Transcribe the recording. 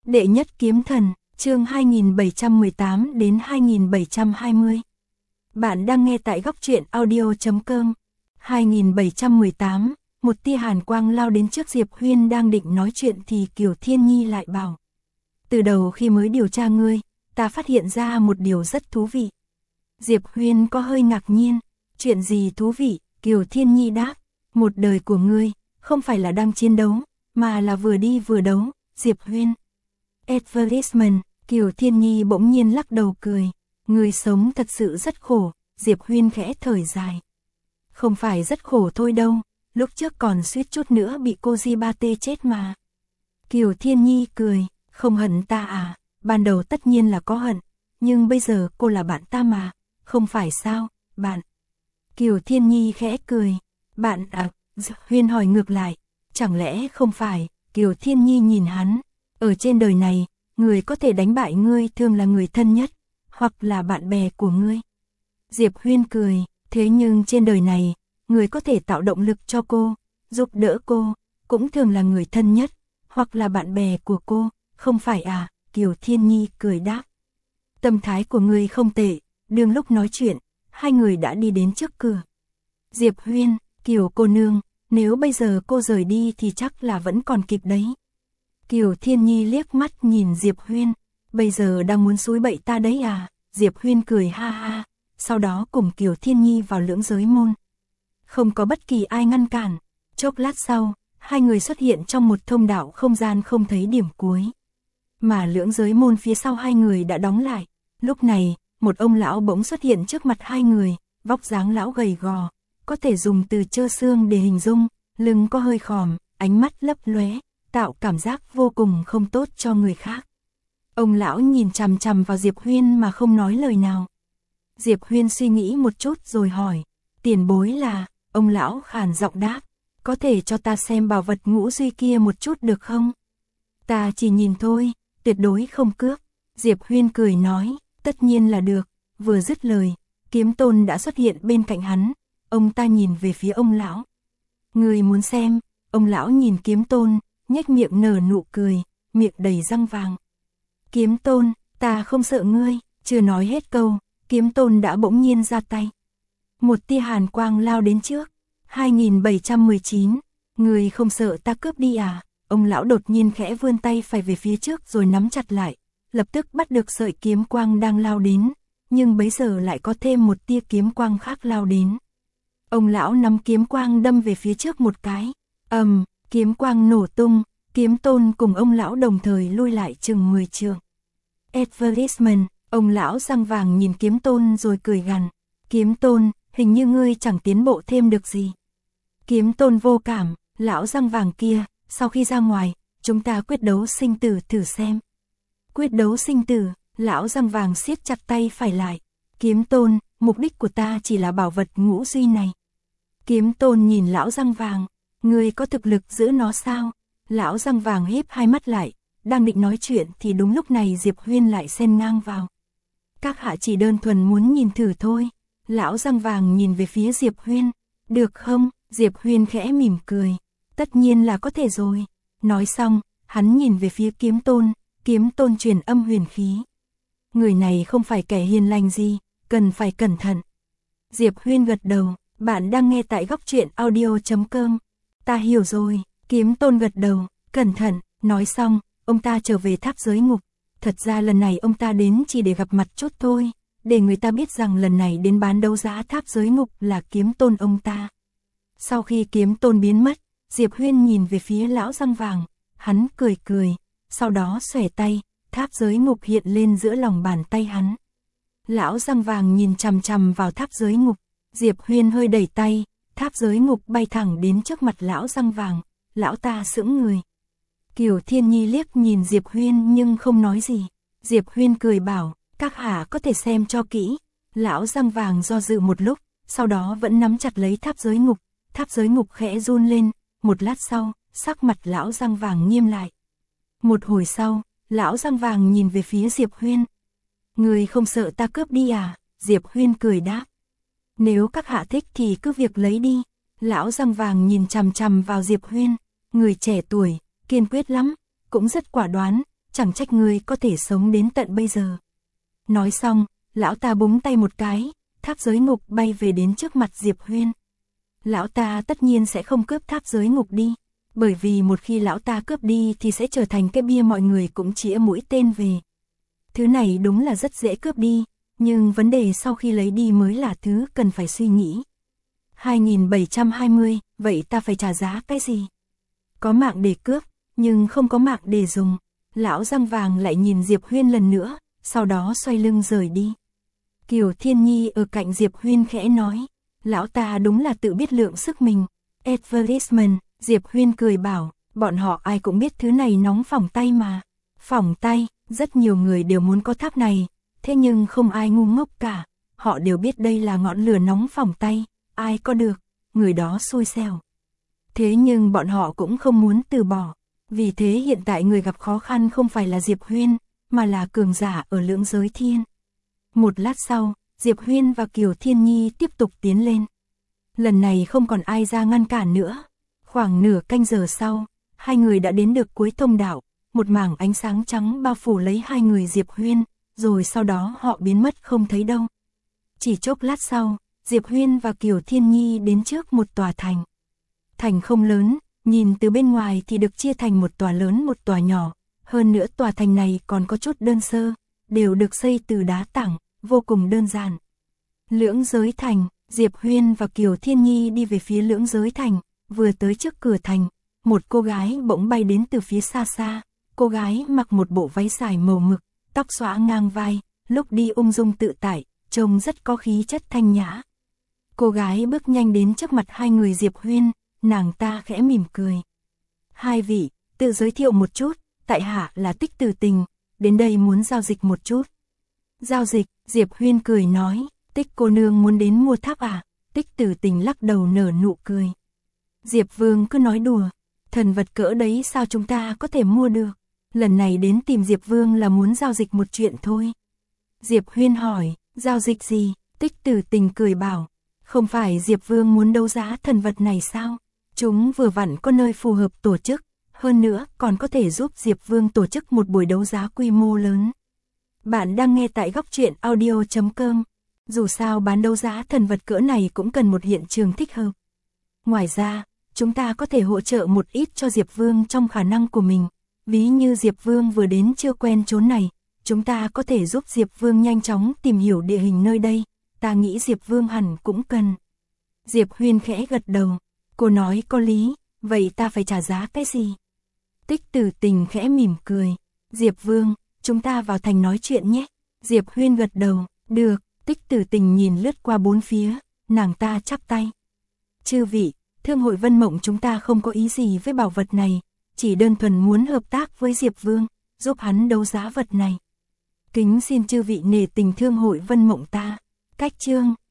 Đệ nhất kiếm thần, chương 2718 đến 2720. Bạn đang nghe tại góc truyện audio.com. 2718, một tia hàn quang lao đến trước Diệp Huyên đang định nói chuyện thì Kiều Thiên Nhi lại bảo. Từ đầu khi mới điều tra ngươi, ta phát hiện ra một điều rất thú vị. Diệp Huyên có hơi ngạc nhiên, chuyện gì thú vị? Kiều Thiên Nhi đáp, một đời của ngươi, không phải là đang chiến đấu, mà là vừa đi vừa đấu. Diệp Huyên. Advertisement, Kiều Thiên Nhi bỗng nhiên lắc đầu cười, người sống thật sự rất khổ. Diệp Huyên khẽ thở dài. Không phải rất khổ thôi đâu, lúc trước còn suýt chút nữa bị cô Di Ba Tê chết mà. Kiều Thiên Nhi cười, không hận ta à? Ban đầu tất nhiên là có hận, nhưng bây giờ cô là bạn ta mà, không phải sao? Bạn. Kiều Thiên Nhi khẽ cười, bạn à? Diệp Huyên hỏi ngược lại, chẳng lẽ không phải? Kiều Thiên Nhi nhìn hắn, ở trên đời này, người có thể đánh bại ngươi thường là người thân nhất, hoặc là bạn bè của ngươi. Diệp Huyên cười, thế nhưng trên đời này, người có thể tạo động lực cho cô, giúp đỡ cô, cũng thường là người thân nhất, hoặc là bạn bè của cô, không phải à? Kiều Thiên Nhi cười đáp. Tâm thái của ngươi không tệ. Đương lúc nói chuyện, hai người đã đi đến trước cửa. Diệp Huyên, Kiều cô nương, nếu bây giờ cô rời đi thì chắc là vẫn còn kịp đấy. Kiều Thiên Nhi liếc mắt nhìn Diệp Huyên, bây giờ đang muốn xúi bậy ta đấy à? Diệp Huyên cười ha ha, sau đó cùng Kiều Thiên Nhi vào lưỡng giới môn. Không có bất kỳ ai ngăn cản, chốc lát sau, hai người xuất hiện trong một thông đạo không gian không thấy điểm cuối. Mà lưỡng giới môn phía sau hai người đã đóng lại. Lúc này, một ông lão bỗng xuất hiện trước mặt hai người, vóc dáng lão gầy gò, có thể dùng từ trơ xương để hình dung, lưng có hơi khòm, ánh mắt lấp lóe, tạo cảm giác vô cùng không tốt cho người khác. Ông lão nhìn chằm chằm vào Diệp Huyên mà không nói lời nào. Diệp Huyên suy nghĩ một chút rồi hỏi, tiền bối là? Ông lão khàn giọng đáp, có thể cho ta xem bảo vật ngũ duy kia một chút được không? Ta chỉ nhìn thôi, tuyệt đối không cướp. Diệp Huyên cười nói, tất nhiên là được. Vừa dứt lời, Kiếm Tôn đã xuất hiện bên cạnh hắn. Ông ta nhìn về phía ông lão. Người muốn xem? Ông lão nhìn Kiếm Tôn, nhếch miệng nở nụ cười, miệng đầy răng vàng. Kiếm Tôn, ta không sợ ngươi. Chưa nói hết câu, Kiếm Tôn đã bỗng nhiên ra tay. Một tia hàn quang lao đến trước. 2719, người không sợ ta cướp đi à? Ông lão đột nhiên khẽ vươn tay phải về phía trước rồi nắm chặt lại, lập tức bắt được sợi kiếm quang đang lao đến, nhưng bấy giờ lại có thêm một tia kiếm quang khác lao đến. Ông lão nắm kiếm quang đâm về phía trước một cái, kiếm quang nổ tung, Kiếm Tôn cùng ông lão đồng thời lui lại chừng 10 trượng. Advertisement, ông lão răng vàng nhìn Kiếm Tôn rồi cười gằn, Kiếm Tôn, hình như ngươi chẳng tiến bộ thêm được gì. Kiếm Tôn vô cảm, lão răng vàng kia, sau khi ra ngoài, chúng ta quyết đấu sinh tử thử xem. Quyết đấu sinh tử, lão răng vàng siết chặt tay phải lại. Kiếm Tôn, mục đích của ta chỉ là bảo vật ngũ duy này. Kiếm Tôn nhìn lão răng vàng, ngươi có thực lực giữ nó sao? Lão răng vàng híp hai mắt lại, đang định nói chuyện thì đúng lúc này Diệp Huyên lại xen ngang vào. Các hạ chỉ đơn thuần muốn nhìn thử thôi. Lão răng vàng nhìn về phía Diệp Huyên, được không? Diệp Huyên khẽ mỉm cười, tất nhiên là có thể rồi. Nói xong, hắn nhìn về phía Kiếm Tôn, Kiếm Tôn truyền âm huyền khí. Người này không phải kẻ hiền lành gì, cần phải cẩn thận. Diệp Huyên gật đầu, bạn đang nghe tại góc truyện audio.com. Ta hiểu rồi. Kiếm Tôn gật đầu, cẩn thận. Nói xong, ông ta trở về tháp giới ngục. Thật ra lần này ông ta đến chỉ để gặp mặt chút thôi, để người ta biết rằng lần này đến bán đấu giá tháp giới ngục là Kiếm Tôn ông ta. Sau khi Kiếm Tôn biến mất, Diệp Huyên nhìn về phía lão răng vàng, hắn cười cười, sau đó xòe tay, tháp giới ngục hiện lên giữa lòng bàn tay hắn. Lão răng vàng nhìn chằm chằm vào tháp giới ngục, Diệp Huyên hơi đẩy tay, tháp giới ngục bay thẳng đến trước mặt lão răng vàng, lão ta sững người. Kiều Thiên Nhi liếc nhìn Diệp Huyên nhưng không nói gì. Diệp Huyên cười bảo, các hạ có thể xem cho kỹ. Lão răng vàng do dự một lúc, sau đó vẫn nắm chặt lấy tháp giới ngục. Tháp giới ngục khẽ run lên, một lát sau, sắc mặt lão răng vàng nghiêm lại. Một hồi sau, lão răng vàng nhìn về phía Diệp Huyên. Người không sợ ta cướp đi à? Diệp Huyên cười đáp. Nếu các hạ thích thì cứ việc lấy đi. Lão răng vàng nhìn chằm chằm vào Diệp Huyên, người trẻ tuổi, kiên quyết lắm, cũng rất quả đoán, chẳng trách ngươi có thể sống đến tận bây giờ. Nói xong, lão ta búng tay một cái, tháp giới ngục bay về đến trước mặt Diệp Huyên. Lão ta tất nhiên sẽ không cướp tháp giới ngục đi, bởi vì một khi lão ta cướp đi thì sẽ trở thành cái bia mọi người cũng chĩa mũi tên về. Thứ này đúng là rất dễ cướp đi, nhưng vấn đề sau khi lấy đi mới là thứ cần phải suy nghĩ. 2720, vậy ta phải trả giá cái gì? Có mạng để cướp, nhưng không có mạng để dùng. Lão răng vàng lại nhìn Diệp Huyên lần nữa, sau đó xoay lưng rời đi. Kiều Thiên Nhi ở cạnh Diệp Huyên khẽ nói, lão ta đúng là tự biết lượng sức mình. Advertisement, Diệp Huyên cười bảo, bọn họ ai cũng biết thứ này nóng phỏng tay mà. Phỏng tay, rất nhiều người đều muốn có tháp này, thế nhưng không ai ngu ngốc cả. Họ đều biết đây là ngọn lửa nóng phỏng tay, ai có được, người đó xui xẻo. Thế nhưng bọn họ cũng không muốn từ bỏ. Vì thế hiện tại người gặp khó khăn không phải là Diệp Huyên, mà là cường giả ở lưỡng giới thiên. Một lát sau, Diệp Huyên và Kiều Thiên Nhi tiếp tục tiến lên. Lần này không còn ai ra ngăn cản nữa. Khoảng nửa canh giờ sau, hai người đã đến được cuối thông đạo, một mảng ánh sáng trắng bao phủ lấy hai người Diệp Huyên, rồi sau đó họ biến mất không thấy đâu. Chỉ chốc lát sau, Diệp Huyên và Kiều Thiên Nhi đến trước một tòa thành. Thành không lớn, nhìn từ bên ngoài thì được chia thành một tòa lớn một tòa nhỏ, hơn nữa tòa thành này còn có chút đơn sơ, đều được xây từ đá tảng, vô cùng đơn giản. Lưỡng giới thành, Diệp Huyên và Kiều Thiên Nhi đi về phía lưỡng giới thành, vừa tới trước cửa thành, một cô gái bỗng bay đến từ phía xa xa. Cô gái mặc một bộ váy dài màu mực, tóc xõa ngang vai, lúc đi ung dung tự tại, trông rất có khí chất thanh nhã. Cô gái bước nhanh đến trước mặt hai người Diệp Huyên, nàng ta khẽ mỉm cười. Hai vị, tự giới thiệu một chút, tại hạ là Tích Tử Tình, đến đây muốn giao dịch một chút. Giao dịch, Diệp Huyên cười nói, Tích cô nương muốn đến mua tháp à? Tích Tử Tình lắc đầu nở nụ cười. Diệp Vương cứ nói đùa, thần vật cỡ đấy sao chúng ta có thể mua được? Lần này đến tìm Diệp Vương là muốn giao dịch một chuyện thôi. Diệp Huyên hỏi, giao dịch gì? Tích Tử Tình cười bảo, không phải Diệp Vương muốn đấu giá thần vật này sao? Chúng vừa vặn có nơi phù hợp tổ chức, hơn nữa còn có thể giúp Diệp Vương tổ chức một buổi đấu giá quy mô lớn. Bạn đang nghe tại Góc Truyện Audio.com. Dù sao bán đấu giá thần vật cỡ này cũng cần một hiện trường thích hợp. Ngoài ra, chúng ta có thể hỗ trợ một ít cho Diệp Vương trong khả năng của mình. Ví như Diệp Vương vừa đến chưa quen chốn này, chúng ta có thể giúp Diệp Vương nhanh chóng tìm hiểu địa hình nơi đây. Ta nghĩ Diệp Vương hẳn cũng cần. Diệp Huyên khẽ gật đầu. Cô nói có lý, vậy ta phải trả giá cái gì? Tích Tử Tình khẽ mỉm cười. Diệp Vương, chúng ta vào thành nói chuyện nhé. Diệp Huyên gật đầu, được. Tích Tử Tình nhìn lướt qua bốn phía, nàng ta chắp tay. Chư vị, Thương hội Vân Mộng chúng ta không có ý gì với bảo vật này, chỉ đơn thuần muốn hợp tác với Diệp Vương, giúp hắn đấu giá vật này. Kính xin chư vị nể tình Thương hội Vân Mộng ta. Cách chương